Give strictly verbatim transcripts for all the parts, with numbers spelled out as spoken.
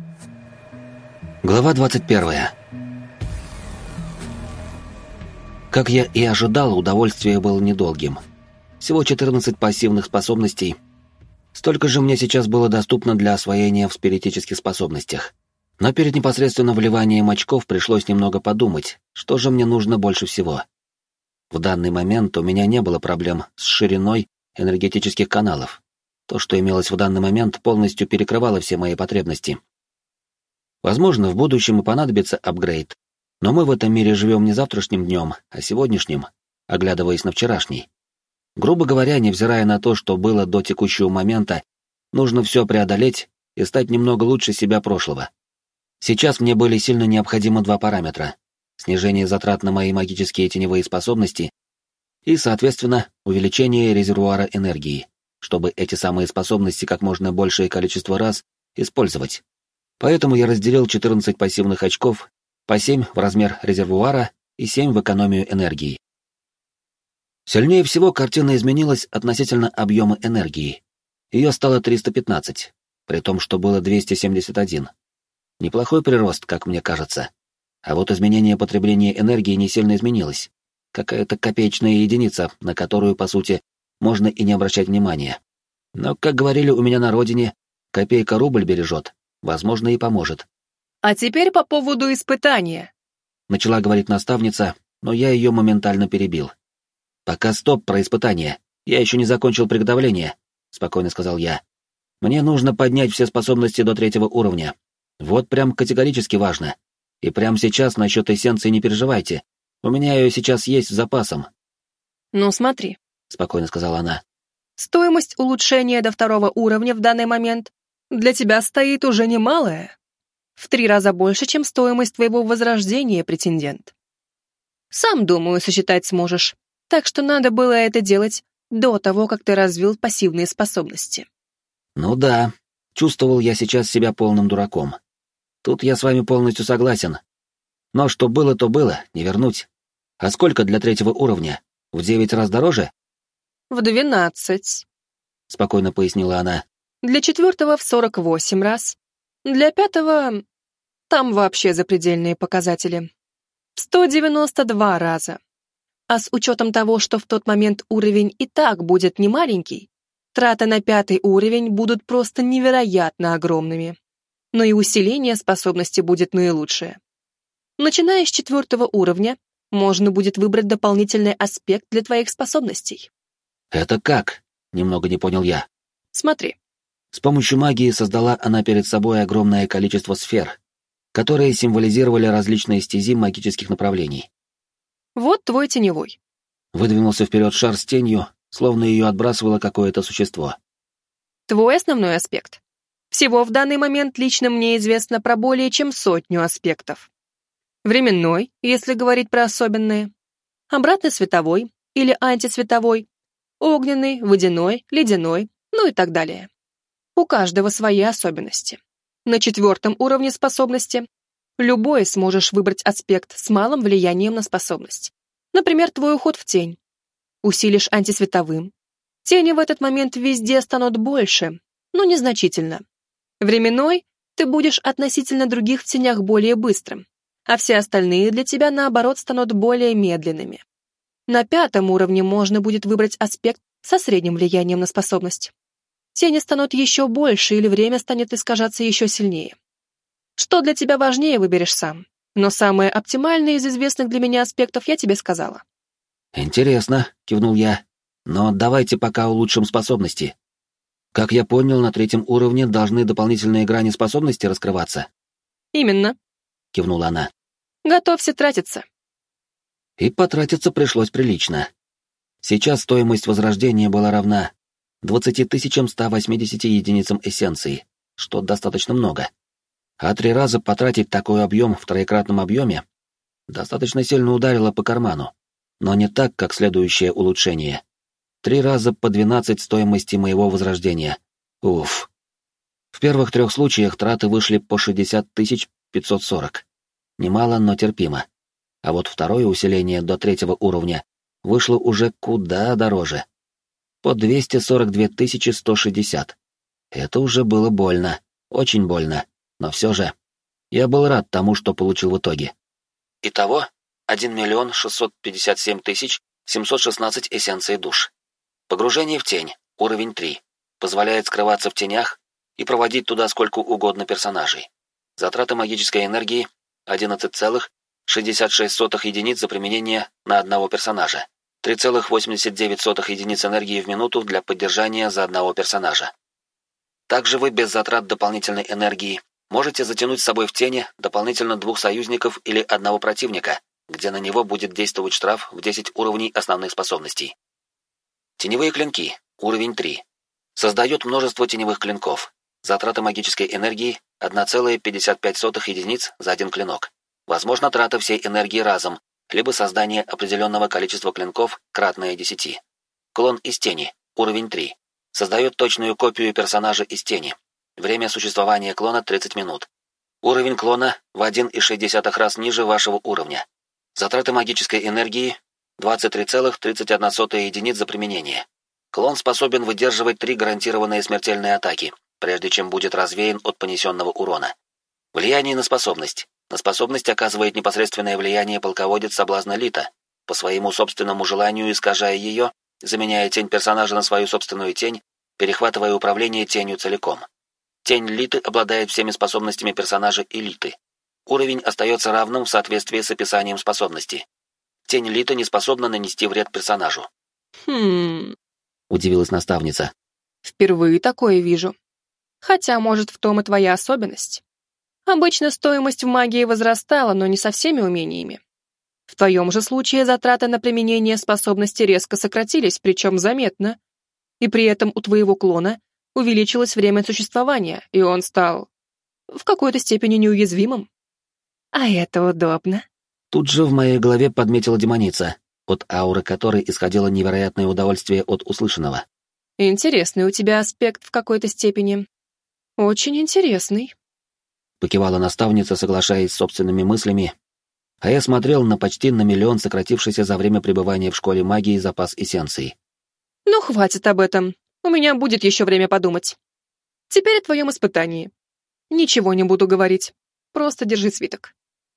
Глава двадцать первая. Как я и ожидал, удовольствие было недолгим. Всего четырнадцать пассивных способностей. Столько же мне сейчас было доступно для освоения в спиритических способностях. Но перед непосредственно вливанием очков пришлось немного подумать, что же мне нужно больше всего. В данный момент у меня не было проблем с шириной энергетических каналов. То, что имелось в данный момент, полностью перекрывало все мои потребности. Возможно, в будущем и понадобится апгрейд, но мы в этом мире живем не завтрашним днем, а сегодняшним, оглядываясь на вчерашний. Грубо говоря, невзирая на то, что было до текущего момента, нужно все преодолеть и стать немного лучше себя прошлого. Сейчас мне были сильно необходимы два параметра — снижение затрат на мои магические теневые способности и, соответственно, увеличение резервуара энергии, чтобы эти самые способности как можно большее количество раз использовать. Поэтому я разделил четырнадцать пассивных очков, по семь в размер резервуара и семь в экономию энергии. Сильнее всего картина изменилась относительно объема энергии. Ее стало триста пятнадцать, при том, что было двести семьдесят один. Неплохой прирост, как мне кажется. А вот изменение потребления энергии не сильно изменилось. Какая-то копеечная единица, на которую, по сути, можно и не обращать внимания. Но, как говорили у меня на родине, копейка рубль бережет, возможно, и поможет. «А теперь по поводу испытания», — начала говорить наставница, но я ее моментально перебил. «Пока стоп про испытание. Я еще не закончил приготовление», — спокойно сказал я. «Мне нужно поднять все способности до третьего уровня. Вот прям категорически важно. И прямо сейчас насчет эссенции не переживайте. У меня ее сейчас есть с запасом». «Ну смотри», — спокойно сказала она. «Стоимость улучшения до второго уровня в данный момент для тебя стоит уже немалая. В три раза больше, чем стоимость твоего возрождения, претендент. Сам, думаю, сосчитать сможешь. Так что надо было это делать до того, как ты развил пассивные способности». «Ну да, чувствовал я сейчас себя полным дураком. Тут я с вами полностью согласен. Но что было, то было, не вернуть. А сколько для третьего уровня? В девять раз дороже?» «В двенадцать», — спокойно пояснила она. «Для четвертого в сорок восемь раз. Для пятого... там вообще запредельные показатели. В сто девяносто два раза. А с учетом того, что в тот момент уровень и так будет немаленький, траты на пятый уровень будут просто невероятно огромными. Но и усиление способности будет наилучшее. Начиная с четвертого уровня, можно будет выбрать дополнительный аспект для твоих способностей». «Это как?» — немного не понял я. «Смотри». С помощью магии создала она перед собой огромное количество сфер, которые символизировали различные стези магических направлений. «Вот твой теневой». Выдвинулся вперед шар с тенью, словно ее отбрасывало какое-то существо. «Твой основной аспект. Всего в данный момент лично мне известно про более чем сотню аспектов. Временной, если говорить про особенные. Обратный световой или антисветовой. Огненный, водяной, ледяной, ну и так далее. У каждого свои особенности. На четвертом уровне способности любой сможешь выбрать аспект с малым влиянием на способность. Например, твой уход в тень. Усилишь антисветовым. Тени в этот момент везде станут больше, но незначительно. Временной ты будешь относительно других в тенях более быстрым, а все остальные для тебя, наоборот, станут более медленными. На пятом уровне можно будет выбрать аспект со средним влиянием на способность. Тени станут еще больше или время станет искажаться еще сильнее. Что для тебя важнее, выберешь сам. Но самое оптимальное из известных для меня аспектов я тебе сказала». «Интересно», — кивнул я. «Но давайте пока улучшим способности. Как я понял, на третьем уровне должны дополнительные грани способности раскрываться». «Именно», — кивнула она. «Готовься тратиться». И потратиться пришлось прилично. Сейчас стоимость возрождения была равна двадцати тысячам ста восьмидесяти единицам эссенции, что достаточно много. А три раза потратить такой объем в троекратном объеме достаточно сильно ударило по карману, но не так, как следующее улучшение. Три раза по двенадцать стоимости моего возрождения. Уф. В первых трех случаях траты вышли по шестьдесят тысяч пятьсот сорок. Немало, но терпимо. А вот второе усиление до третьего уровня вышло уже куда дороже. По двести сорок две тысячи сто шестьдесят. Это уже было больно, очень больно. но все же я был рад тому, что получил в итоге. Итого один миллион шестьсот пятьдесят семь тысяч семьсот шестнадцать эссенций душ. Погружение в тень, уровень три. Позволяет скрываться в тенях и проводить туда сколько угодно персонажей. Затраты магической энергии одиннадцать целых шестьдесят шесть сотых единиц за применение на одного персонажа. три целых восемьдесят девять сотых единиц энергии в минуту для поддержания за одного персонажа. Также вы без затрат дополнительной энергии можете затянуть с собой в тени дополнительно двух союзников или одного противника, где на него будет действовать штраф в десять уровней основных способностей. Теневые клинки, уровень три. Создает множество теневых клинков. Затраты магической энергии одна целая пятьдесят пять сотых единиц за один клинок. Возможно трата всей энергии разом, либо создание определенного количества клинков, кратное десяти. Клон из тени, уровень три. Создает точную копию персонажа из тени. Время существования клона тридцать минут. Уровень клона в один целых шесть десятых раз ниже вашего уровня. Затраты магической энергии двадцать три целых тридцать одна сотая единиц за применение. Клон способен выдерживать три гарантированные смертельные атаки, прежде чем будет развеян от понесенного урона. Влияние на способность. На способность оказывает непосредственное влияние полководец соблазна Лита, по своему собственному желанию искажая ее, заменяя тень персонажа на свою собственную тень, перехватывая управление тенью целиком. Тень Литы обладает всеми способностями персонажа и Литы. Уровень остается равным в соответствии с описанием способности. Тень Литы не способна нанести вред персонажу. Хм... Удивилась наставница. Впервые такое вижу. Хотя, может, в том и твоя особенность. Обычно стоимость в магии возрастала, но не со всеми умениями. В твоем же случае затраты на применение способности резко сократились, причем заметно. И при этом у твоего клона увеличилось время существования, и он стал в какой-то степени неуязвимым. А это удобно. Тут же в моей голове подметила демоница, от ауры которой исходило невероятное удовольствие от услышанного. Интересный у тебя аспект в какой-то степени. Очень интересный. Покивала наставница, соглашаясь с собственными мыслями, а я смотрел на почти на миллион сократившийся за время пребывания в школе магии запас эссенций. Ну, хватит об этом. У меня будет еще время подумать. Теперь о твоем испытании. Ничего не буду говорить. Просто держи свиток.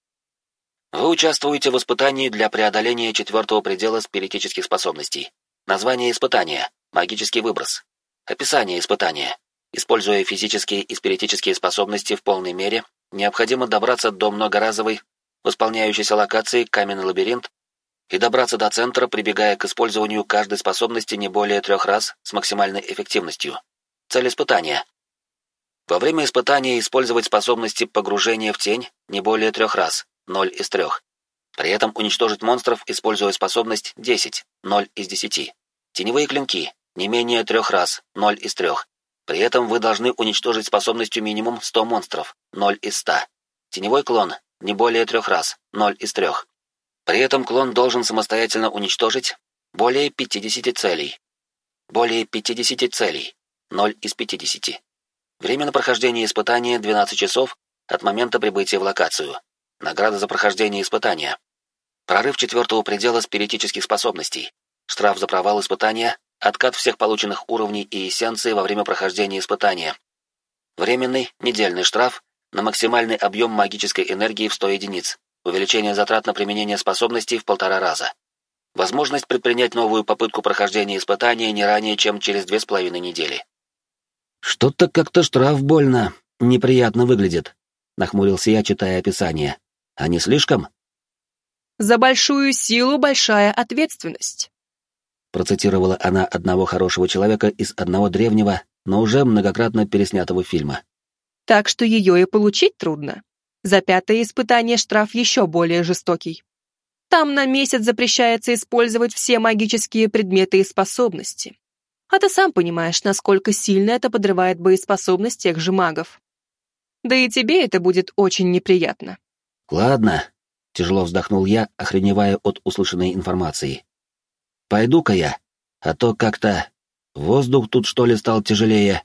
Вы участвуете в испытании для преодоления четвертого предела спиритических способностей. Название испытания — магический выброс. Описание испытания. Используя физические и спиритические способности в полной мере, необходимо добраться до многоразовой, восполняющейся локации каменный лабиринт и добраться до центра, прибегая к использованию каждой способности не более трех раз с максимальной эффективностью. Цель испытания. Во время испытания использовать способности погружения в тень не более трех раз, ноль из трех. При этом уничтожить монстров, используя способность десять, ноль из десяти. Теневые клинки не менее трех раз, ноль из трех. При этом вы должны уничтожить способностью минимум сто монстров, ноль из ста. Теневой клон не более трех раз, ноль из трех. При этом клон должен самостоятельно уничтожить более пятидесяти целей. Более пятидесяти целей, ноль из пятидесяти. Время на прохождение испытания двенадцать часов от момента прибытия в локацию. Награда за прохождение испытания. Прорыв четвертого предела спиритических способностей. Штраф за провал испытания. Откат всех полученных уровней и эссенций во время прохождения испытания. Временный, недельный штраф на максимальный объем магической энергии в сто единиц. Увеличение затрат на применение способностей в полтора раза. Возможность предпринять новую попытку прохождения испытания не ранее, чем через две с половиной недели. «Что-то как-то штраф больно, неприятно выглядит», — нахмурился я, читая описание. «А не слишком?» «За большую силу большая ответственность», — процитировала она одного хорошего человека из одного древнего, но уже многократно переснятого фильма. «Так что ее и получить трудно. За пятое испытание штраф еще более жестокий. Там на месяц запрещается использовать все магические предметы и способности. А ты сам понимаешь, насколько сильно это подрывает боеспособность тех же магов. Да и тебе это будет очень неприятно». «Ладно», — тяжело вздохнул я, охреневая от услышанной информации. «Пойду-ка я, а то как-то воздух тут что ли стал тяжелее».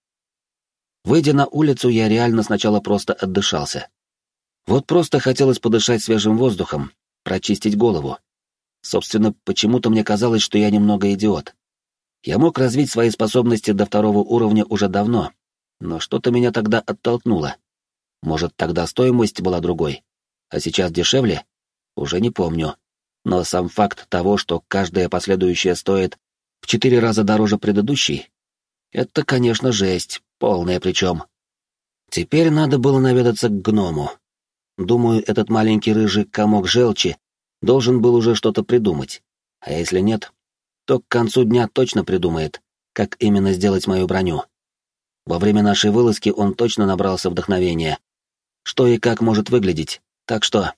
Выйдя на улицу, я реально сначала просто отдышался. Вот просто хотелось подышать свежим воздухом, прочистить голову. Собственно, почему-то мне казалось, что я немного идиот. Я мог развить свои способности до второго уровня уже давно, но что-то меня тогда оттолкнуло. Может, тогда стоимость была другой? А сейчас дешевле? Уже не помню. Но сам факт того, что каждая последующая стоит в четыре раза дороже предыдущей, это, конечно, жесть, полная причем. Теперь надо было наведаться к гному. Думаю, этот маленький рыжий комок желчи должен был уже что-то придумать. А если нет, то к концу дня точно придумает, как именно сделать мою броню. Во время нашей вылазки он точно набрался вдохновения. Что и как может выглядеть, так что...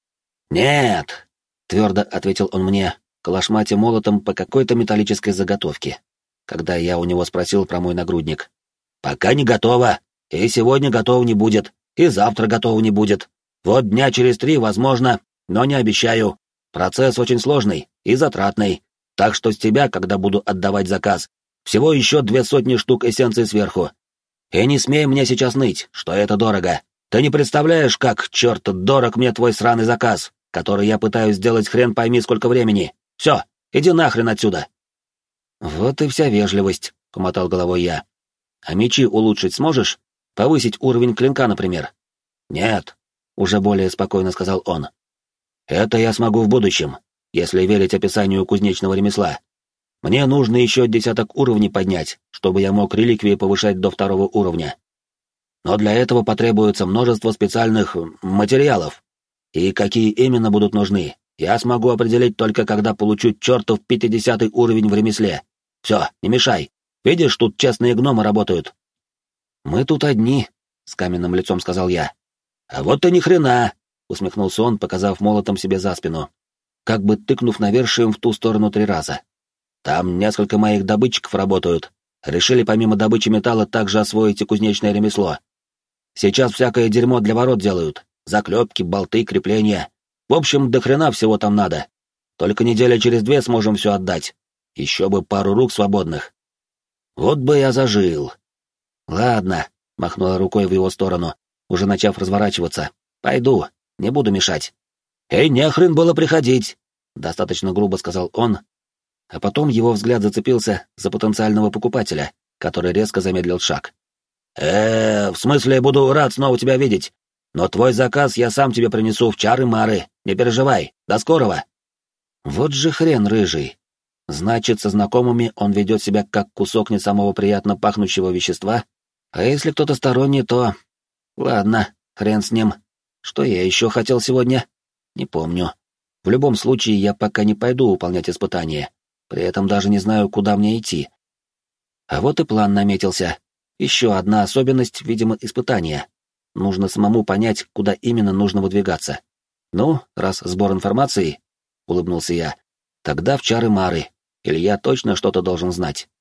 «Нет!» — твердо ответил он мне, калашматя молотом по какой-то металлической заготовке, когда я у него спросил про мой нагрудник. «Пока не готово, и сегодня готово не будет, и завтра готово не будет. Вот дня через три, возможно, но не обещаю. Процесс очень сложный и затратный, так что с тебя, когда буду отдавать заказ, всего еще две сотни штук эссенции сверху. И не смей мне сейчас ныть, что это дорого. Ты не представляешь, как, черт, дорог мне твой сраный заказ, который я пытаюсь сделать хрен пойми сколько времени. Все, иди нахрен отсюда». «Вот и вся вежливость», — помотал головой я. «А мечи улучшить сможешь? Повысить уровень клинка, например?» «Нет», — уже более спокойно сказал он. «Это я смогу в будущем, если верить описанию кузнечного ремесла. Мне нужно еще десяток уровней поднять, чтобы я мог реликвии повышать до второго уровня. Но для этого потребуется множество специальных материалов. И какие именно будут нужны, я смогу определить только когда получу чертов пятидесятый уровень в ремесле. Все, не мешай. Видишь, тут честные гномы работают». «Мы тут одни», — с каменным лицом сказал я. «А вот и ни хрена», — усмехнулся он, показав молотом себе за спину, как бы тыкнув навершием в ту сторону три раза. «Там несколько моих добытчиков работают. Решили помимо добычи металла также освоить и кузнечное ремесло. Сейчас всякое дерьмо для ворот делают. Заклепки, болты, крепления. В общем, до хрена всего там надо. Только неделя через две сможем все отдать. Еще бы пару рук свободных. Вот бы я зажил». «Ладно», — махнула рукой в его сторону, уже начав разворачиваться. «Пойду, не буду мешать». «Эй, нехрен было приходить», — достаточно грубо сказал он, а потом его взгляд зацепился за потенциального покупателя, который резко замедлил шаг. э в смысле, буду рад снова тебя видеть, но твой заказ я сам тебе принесу в чары-мары, не переживай, до скорого». Вот же хрен рыжий. Значит, со знакомыми он ведет себя как кусок не самого приятно пахнущего вещества, а если кто-то сторонний, то... Ладно, хрен с ним. Что я еще хотел сегодня? Не помню. В любом случае, я пока не пойду выполнять испытания, при этом даже не знаю, куда мне идти. А вот и план наметился. Еще одна особенность, видимо, испытания. Нужно самому понять, куда именно нужно выдвигаться. Ну, раз сбор информации, — улыбнулся я, — тогда в чары-мары, или я точно что-то должен знать.